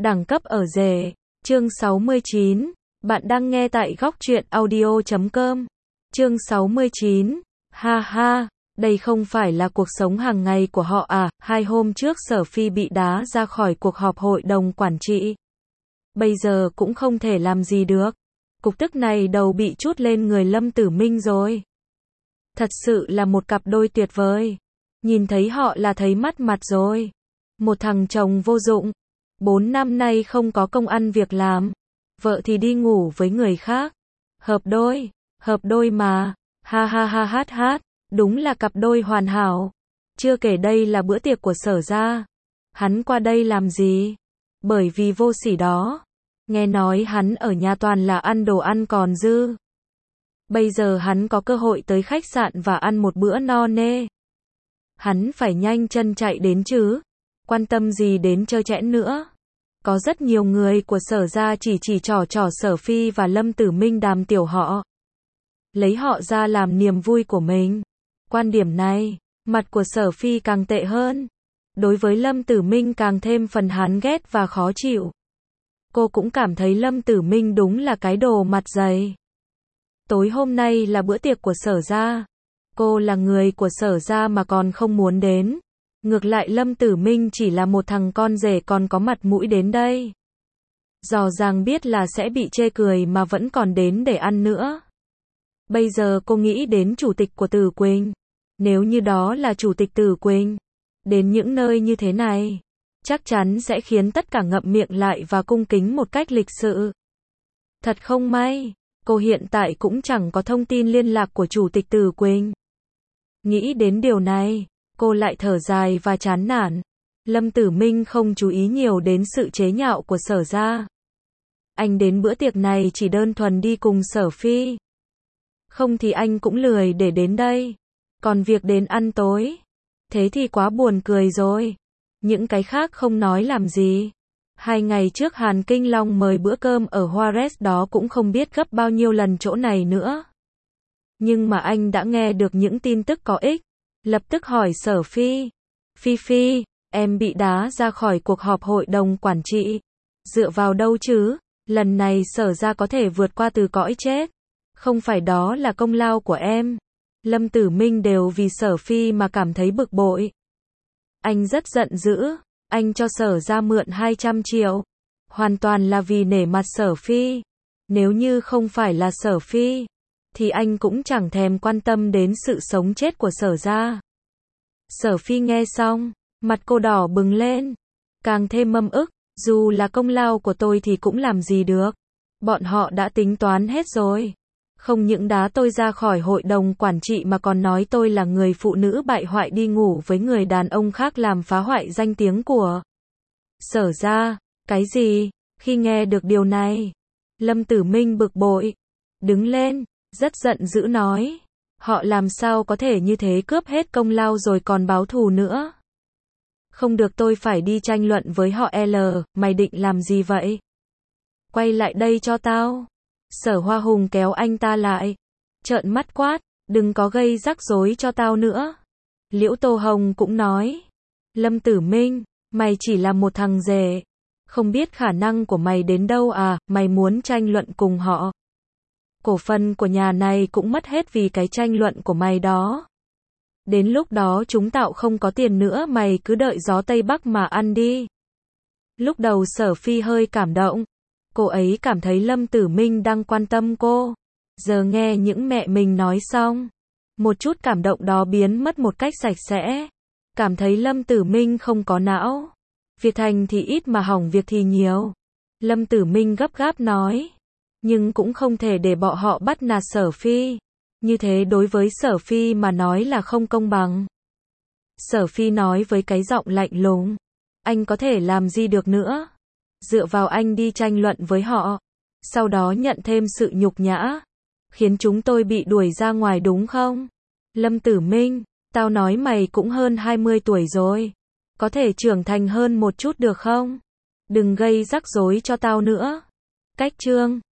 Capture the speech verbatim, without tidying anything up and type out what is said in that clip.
Đẳng cấp ở rể. Chương sáu mươi chín. Bạn đang nghe tại góc truyện audio chấm com. Chương sáu mươi chín. Ha ha, đây không phải là cuộc sống hàng ngày của họ à? Hai hôm trước Sở Phi bị đá ra khỏi cuộc họp hội đồng quản trị. Bây giờ cũng không thể làm gì được. Cục tức này đầu bị trút lên người Lâm Tử Minh rồi. Thật sự là một cặp đôi tuyệt vời. Nhìn thấy họ là thấy mắt mặt rồi. Một thằng chồng vô dụng. Bốn năm nay không có công ăn việc làm. Vợ thì đi ngủ với người khác. Hợp đôi. Hợp đôi mà. Ha ha ha hát hát. Đúng là cặp đôi hoàn hảo. Chưa kể đây là bữa tiệc của Sở gia. Hắn qua đây làm gì? Bởi vì vô sỉ đó. Nghe nói hắn ở nhà toàn là ăn đồ ăn còn dư. Bây giờ hắn có cơ hội tới khách sạn và ăn một bữa no nê. Hắn phải nhanh chân chạy đến chứ. Quan tâm gì đến chơi chẽn nữa. Có rất nhiều người của Sở gia chỉ chỉ trò trò Sở Phi và Lâm Tử Minh đàm tiểu họ. Lấy họ ra làm niềm vui của mình. Quan điểm này, mặt của Sở Phi càng tệ hơn. Đối với Lâm Tử Minh càng thêm phần hắn ghét và khó chịu. Cô cũng cảm thấy Lâm Tử Minh đúng là cái đồ mặt dày. Tối hôm nay là bữa tiệc của Sở gia. Cô là người của Sở gia mà còn không muốn đến. Ngược lại Lâm Tử Minh chỉ là một thằng con rể còn có mặt mũi đến đây. Rõ ràng biết là sẽ bị chê cười mà vẫn còn đến để ăn nữa. Bây giờ cô nghĩ đến chủ tịch của Tử Quỳnh. Nếu như đó là chủ tịch Tử Quỳnh, đến những nơi như thế này, chắc chắn sẽ khiến tất cả ngậm miệng lại và cung kính một cách lịch sự. Thật không may, cô hiện tại cũng chẳng có thông tin liên lạc của chủ tịch Tử Quỳnh. Nghĩ đến điều này, cô lại thở dài và chán nản. Lâm Tử Minh không chú ý nhiều đến sự chế nhạo của Sở gia. Anh đến bữa tiệc này chỉ đơn thuần đi cùng Sở Phi. Không thì anh cũng lười để đến đây. Còn việc đến ăn tối, thế thì quá buồn cười rồi. Những cái khác không nói làm gì. Hai ngày trước Hàn Kinh Long mời bữa cơm ở Juarez đó cũng không biết gấp bao nhiêu lần chỗ này nữa. Nhưng mà anh đã nghe được những tin tức có ích. Lập tức hỏi Sở Phi. Phi Phi, em bị đá ra khỏi cuộc họp hội đồng quản trị. Dựa vào đâu chứ? Lần này Sở gia có thể vượt qua từ cõi chết. Không phải đó là công lao của em. Lâm Tử Minh đều vì Sở Phi mà cảm thấy bực bội. Anh rất giận dữ. Anh cho Sở gia mượn hai trăm triệu. Hoàn toàn là vì nể mặt Sở Phi. Nếu như không phải là Sở Phi, thì anh cũng chẳng thèm quan tâm đến sự sống chết của Sở gia. Sở Phi nghe xong, mặt cô đỏ bừng lên. Càng thêm mâm ức. Dù là công lao của tôi thì cũng làm gì được. Bọn họ đã tính toán hết rồi. Không những đá tôi ra khỏi hội đồng quản trị mà còn nói tôi là người phụ nữ bại hoại đi ngủ với người đàn ông khác làm phá hoại danh tiếng của Sở gia. Cái gì? Khi nghe được điều này, Lâm Tử Minh bực bội. Đứng lên, rất giận dữ nói. Họ làm sao có thể như thế, cướp hết công lao rồi còn báo thù nữa. Không được, tôi phải đi tranh luận với họ. L, mày định làm gì vậy? Quay lại đây cho tao. Sở Hoa Hùng kéo anh ta lại. Trợn mắt quát, đừng có gây rắc rối cho tao nữa. Liễu Tô Hồng cũng nói. Lâm Tử Minh, mày chỉ là một thằng rể. Không biết khả năng của mày đến đâu à, mày muốn tranh luận cùng họ. Cổ phần của nhà này cũng mất hết vì cái tranh luận của mày đó. Đến lúc đó chúng tao không có tiền nữa, mày cứ đợi gió Tây Bắc mà ăn đi. Lúc đầu Sở Phi hơi cảm động. Cô ấy cảm thấy Lâm Tử Minh đang quan tâm cô. Giờ nghe những mẹ mình nói xong, một chút cảm động đó biến mất một cách sạch sẽ. Cảm thấy Lâm Tử Minh không có não. Việc thành thì ít mà hỏng việc thì nhiều. Lâm Tử Minh gấp gáp nói. Nhưng cũng không thể để bọn họ bắt nạt Sở Phi. Như thế đối với Sở Phi mà nói là không công bằng. Sở Phi nói với cái giọng lạnh lùng. Anh có thể làm gì được nữa? Dựa vào anh đi tranh luận với họ. Sau đó nhận thêm sự nhục nhã. Khiến chúng tôi bị đuổi ra ngoài đúng không? Lâm Tử Minh, tao nói mày cũng hơn hai mươi tuổi rồi. Có thể trưởng thành hơn một chút được không? Đừng gây rắc rối cho tao nữa. Cách chương